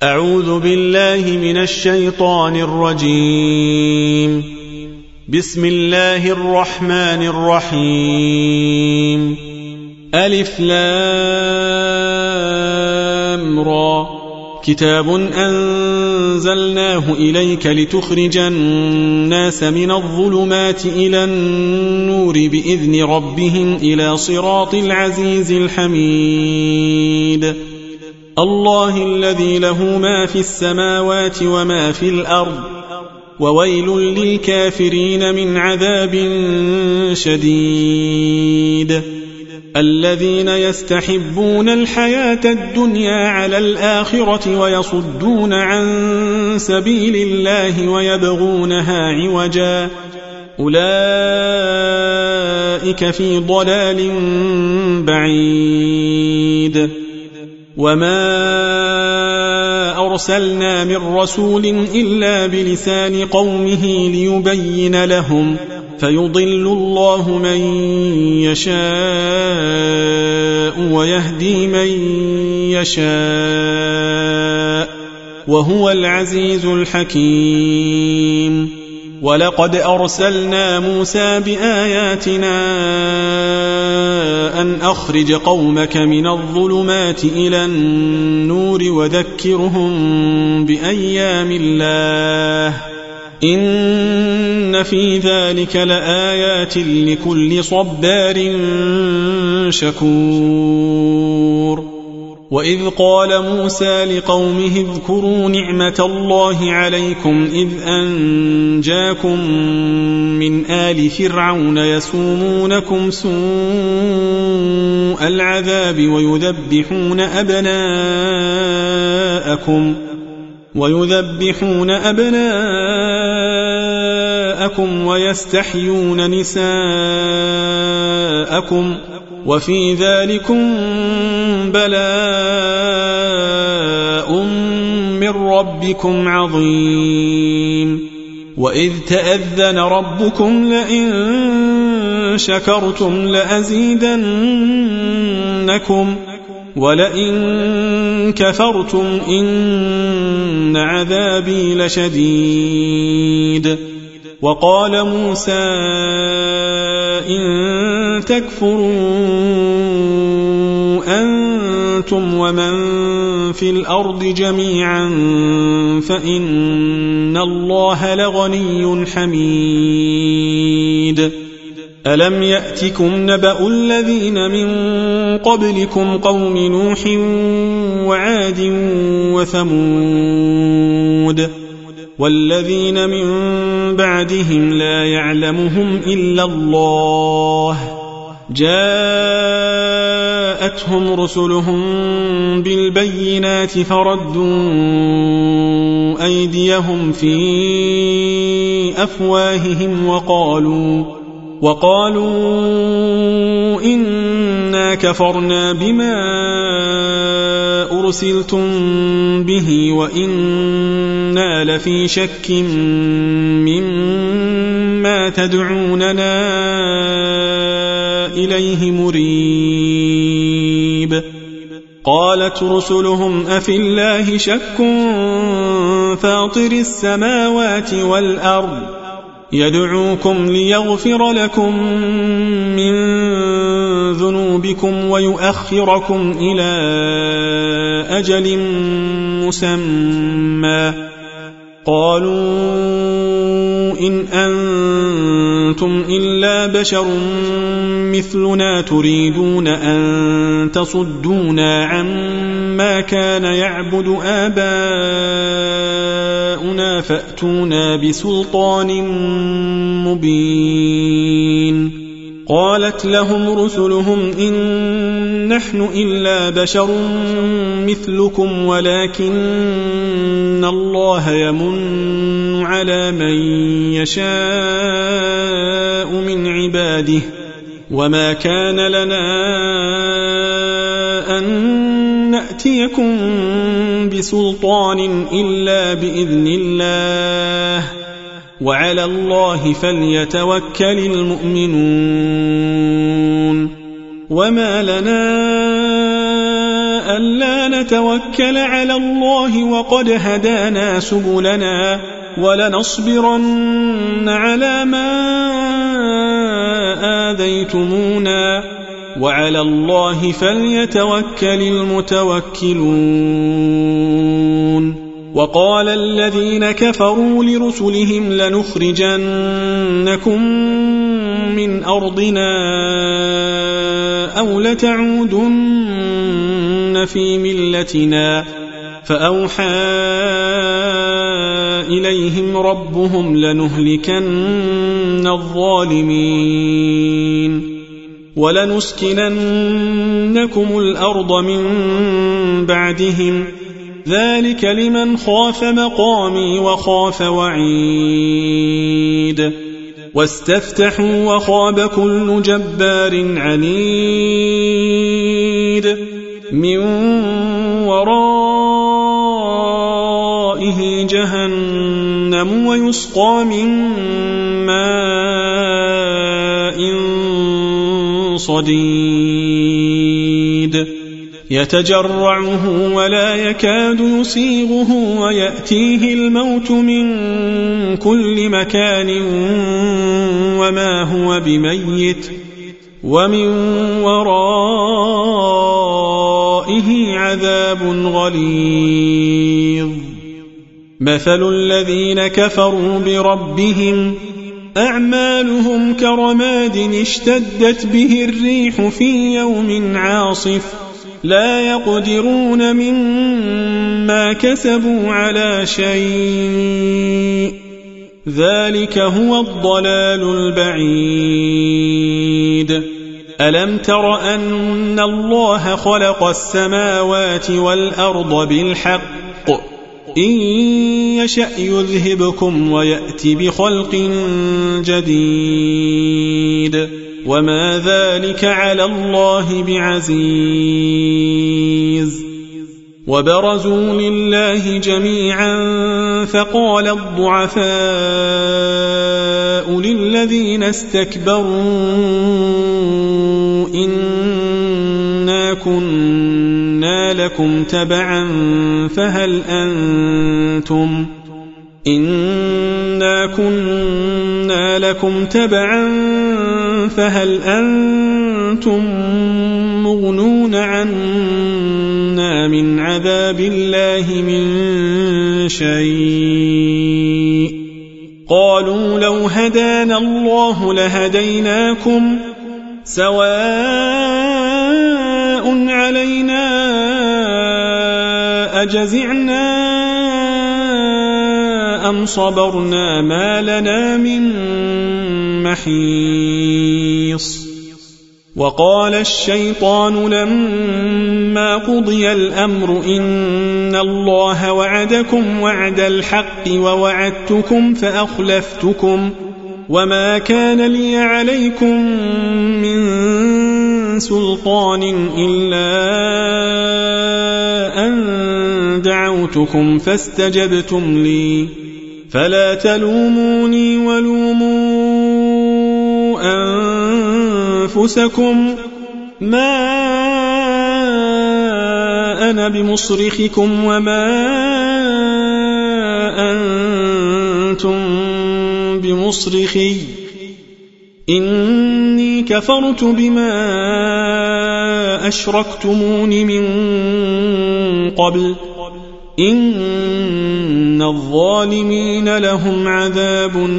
أعوذ بالله من الشيطان الرجيم. بسم الله الرحمن الرحيم. ألف لام را. كتاب أنزلناه إليك لتخرج الناس من الظلمات إلى النور بإذن ربهم إلى صراط العزيز الحميد. الله الذي له ما في السماوات وما في الأرض، وويل للكافرين من عذاب شديد. الذين يستحبون الحياة الدنيا على الآخرة ويصدون عن سبيل الله ويبغونها عوجا، أولئك في ضلال بعيد. وما أرسلنا من رسول إلا بلسان قومه ليبين لهم، فيضل الله من يشاء ويهدي من يشاء، وهو العزيز الحكيم. ولقد أرسلنا موسى بآياتنا أن أخرج قومك من الظلمات إلى النور وذكرهم بأيام الله، إن في ذلك لآيات لكل صبار شكور. وإذ قال موسى لقومه اذكروا نعمة الله عليكم إذ أنجاكم من آل فرعون يسومونكم سوء العذاب ويذبحون أبناءكم ويستحيون نساءكم، وفي ذلكم بلاء من ربكم عظيم. وإذ تأذن ربكم لئن شكرتم لأزيدنكم ولئن كفرتم إن عذابي لشديد. وقال موسى إن تكفروا أنتم ومن في الأرض جميعا فإن الله لغني حميد. ألم يأتكم نبأ الذين من قبلكم قوم نوح وعاد وثمود والذين من بعدهم لا يعلمهم إلا الله، جاءتهم رسلهم بالبينات فردوا أيديهم في أفواههم وقالوا إنا كفرنا بما أرسلتم به وإنا لفي شك مما تدعوننا إليه مريب. قالت رسلهم أفي الله شك فاطر السماوات والأرض يدعوكم ليغفر لكم من ذنوبكم ويؤخركم إلى أجل مسمى. قالوا إن أنتم إلا بشر مثلنا تريدون أن تصدونا عما كان يعبد آباؤنا فأتونا بسلطان مبين. قالت لهم رسلهم إن نحن إلا بشر مثلكم ولكن الله يمن على من يشاء من عباده، وما كان لنا أن نأتيكم بسلطان إلا بإذن الله، وعلى الله فليتوكل المؤمنون. وما لنا ألا نتوكل على الله وقد هدانا سبلنا ولنصبرن على ما آذيتمونا وعلى الله فليتوكل المتوكلون وقال الذين كفروا لرسلهم لنخرجنكم من أرضنا أو لتعودن في ملتنا فأوحى إليهم ربهم لنهلكن الظالمين ولنسكننكم الأرض من بعدهم ذلك لمن خاف مقامي وخاف وعيد واستفتحوا وخاب كل جبار عنيد من ورائه جهنم ويسقى من ماء صديد يتجرعه ولا يكاد يسيغه ويأتيه الموت من كل مكان وما هو بميت ومن ورائه عذاب غليظ مثل الذين كفروا بربهم أعمالهم كرماد اشتدت به الريح في يوم عاصف لا يقدرون مما كسبوا على شيء ذلك هو الضلال البعيد ألم تر أن الله خلق السماوات والأرض بالحق إن يشأ يذهبكم ويأت بخلق جديد وما ذلك على الله بعزيز وبرزوا لله جميعا فقال الضعفاء للذين استكبروا إنا كنا لكم تبعا فهل أنتم مغنون عنا من عذاب الله من شيء قالوا لو هدانا الله لهديناكم سواء علينا أجزعنا أم صبرنا ما لنا من محيص وقال الشيطان لما قضي الأمر إن الله وعدكم وعد الحق ووعدتكم فأخلفتكم وما كان لي عليكم من سلطان إلا أن دعوتكم فاستجبتم لي فلا تلوموني ولوموا أنفسكم ما أنا بمصرخكم وما أنتم بمصرخي إني كفرت بما أشركتمون من قبل إن الظالمين لهم عذاب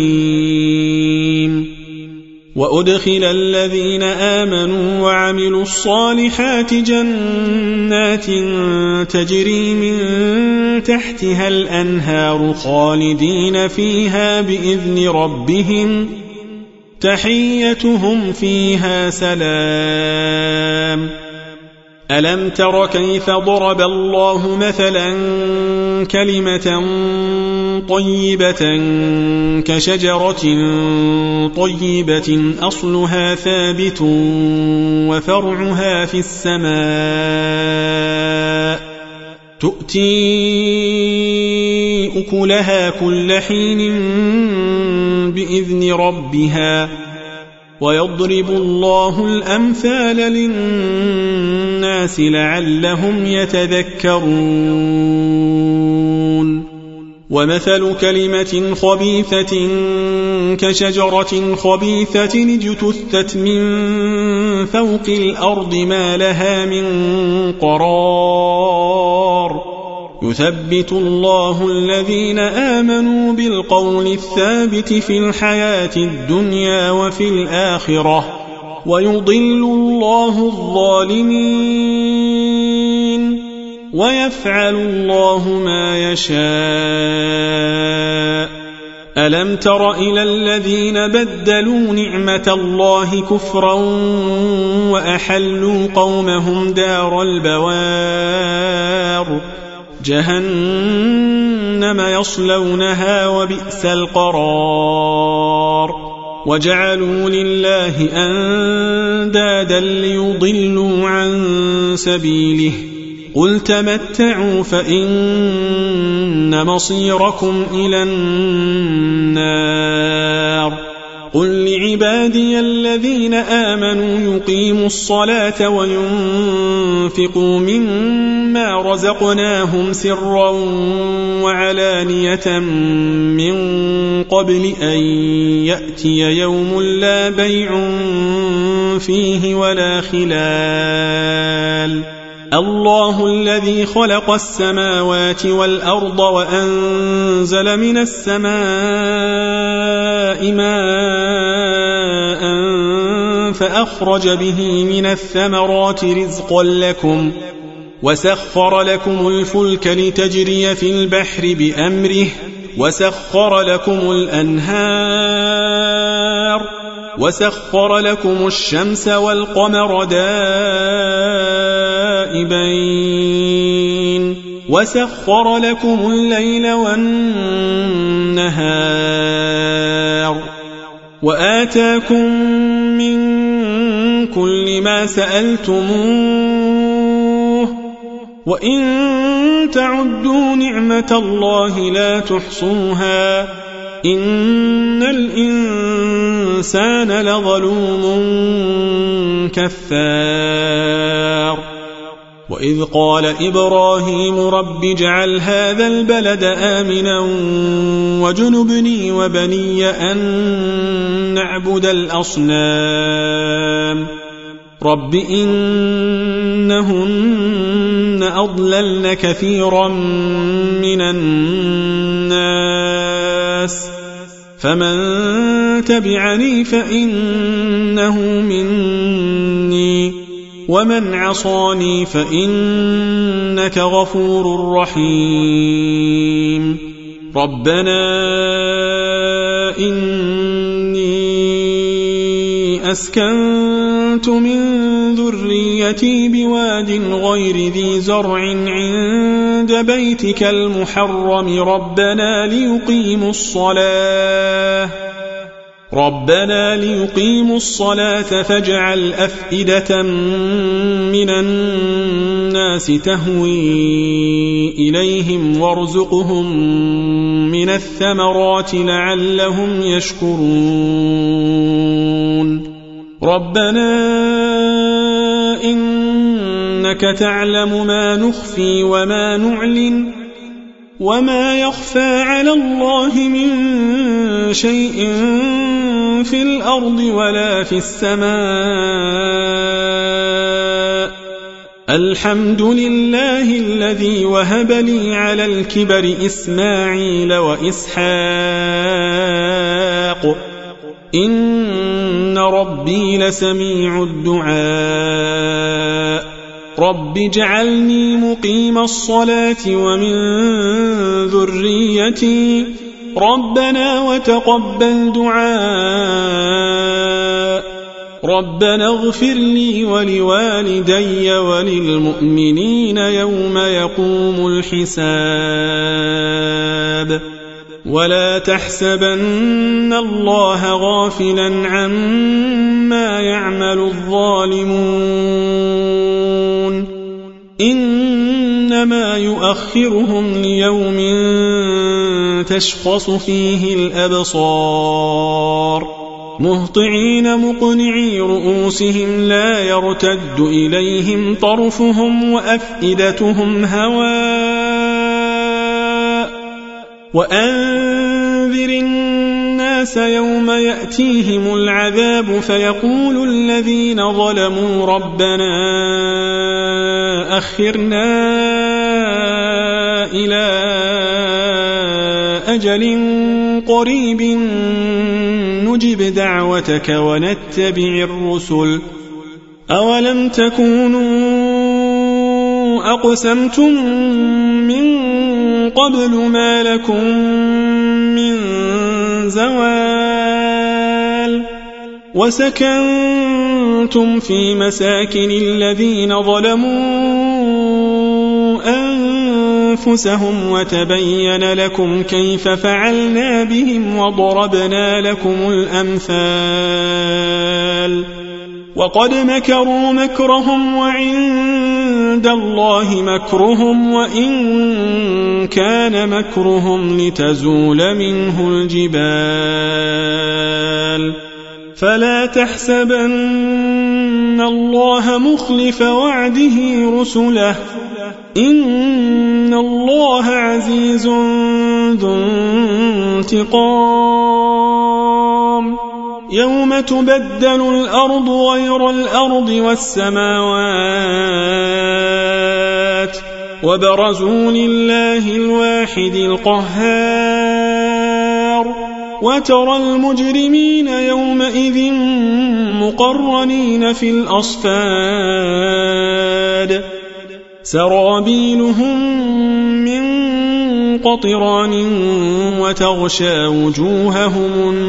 أليم وأدخل الذين آمنوا وعملوا الصالحات جنات تجري من تحتها الأنهار خالدين فيها بإذن ربهم تحيتهم فيها سلام ألم تر كيف ضرب الله مثلا كلمة طيبة كشجرة طيبة أصلها ثابت وفرعها في السماء تؤتي أكلها كل حين بإذن ربها ويضرب الله الأمثال للناس لعلهم يتذكرون ومثل كلمة خبيثة كشجرة خبيثة اجتثت من فوق الأرض ما لها من قرار يثبت الله الذين آمنوا بالقول الثابت في الحياة الدنيا وفي الآخرة ويضل الله الظالمين ويفعل الله ما يشاء ألم تر إلى الذين بدلوا نعمة الله كفرا وأحلوا قومهم دار البوار جهنم يصلونها وبئس القرار وجعلوا لله أندادا ليضلوا عن سبيله قل تمتعوا فإن مصيركم إلى النار قل لعبادي الذين آمنوا يقيموا الصلاة وينفقوا مما رزقناهم سرا وعلانية من قبل أن يأتي يوم لا بيع فيه ولا خلال الله الذي خلق السماوات والأرض وأنزل من السماء ماء فأخرج به من الثمرات رزقا لكم وسخر لكم الفلك لتجري في البحر بأمره وسخر لكم الأنهار وسخر لكم الشمس والقمر دائبين وسخر لكم الليل والنهار وآتاكم من كل ما سألتموه وإن تعدوا نعمة الله لا تحصوها إن الإنسان لظلوم كفار وإذ قال إبراهيم رب اجعل هذا البلد آمنا وجنبني وبني أن نعبد الأصنام رب إنهن أضللن كثيرا من الناس فمن تبعني فإنه مني ومن عصاني فإنك غفور رحيم ربنا إني أسكنت من ذريتي بواد غير ذي زرع عند بيتك المحرم ربنا ليقيموا الصلاة فاجعل أفئدة من الناس تهوي إليهم وارزقهم من الثمرات لعلهم يشكرون ربنا إنك تعلم ما نخفي وما نعلن وما يخفى على الله من شيء في الأرض ولا في السماء الحمد لله الذي وهب لي على الكبر إسماعيل وإسحاق إن ربي لسميع الدعاء رب اجعلني مقيم الصلاة ومن ذريتي ربنا وتقبل دعاء ربنا اغفر لي ولوالدي وللمؤمنين يوم يقوم الحساب ولا تحسبن الله غافلا عما يعمل الظالمون إنما يؤخرهم ليوم تشخص فيه الأبصار مهطعين مقنعي رؤوسهم لا يرتد إليهم طرفهم وأفئدتهم هواء وأنذر الناس يوم يأتيهم العذاب فيقول الذين ظلموا ربنا أخرنا إلى أجل قريب نجب دعوتك ونتبع الرسل أولم تكونوا أقسمتم من قبل ما لكم من زوال وسكنتم في مساكن الذين ظلموا أنفسهم وتبين لكم كيف فعلنا بهم وضربنا لكم الأمثال وقد مكروا مكرهم وعند الله مكرهم وإن كان مكرهم لتزول منه الجبال فلا تحسبن الله مخلف وعده رسله إن الله عزيز ذو انتقام يوم تبدل الأرض غير الأرض والسماوات وبرزوا لله الواحد القهار وترى المجرمين يومئذ مقرنين في الأصفاد سرابيلهم من قطران وتغشى وجوههم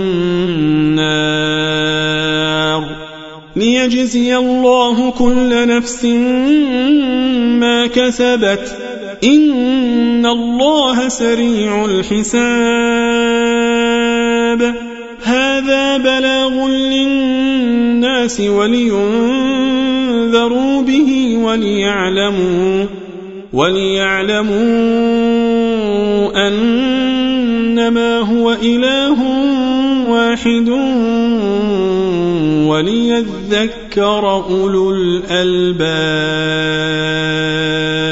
النار ليجزي الله كل نفس ما كسبت إن الله سريع الحساب هذا بلاغ للناس ولينذروا به وليعلموا أنما هو إله واحد وليذكر أولو الألباب.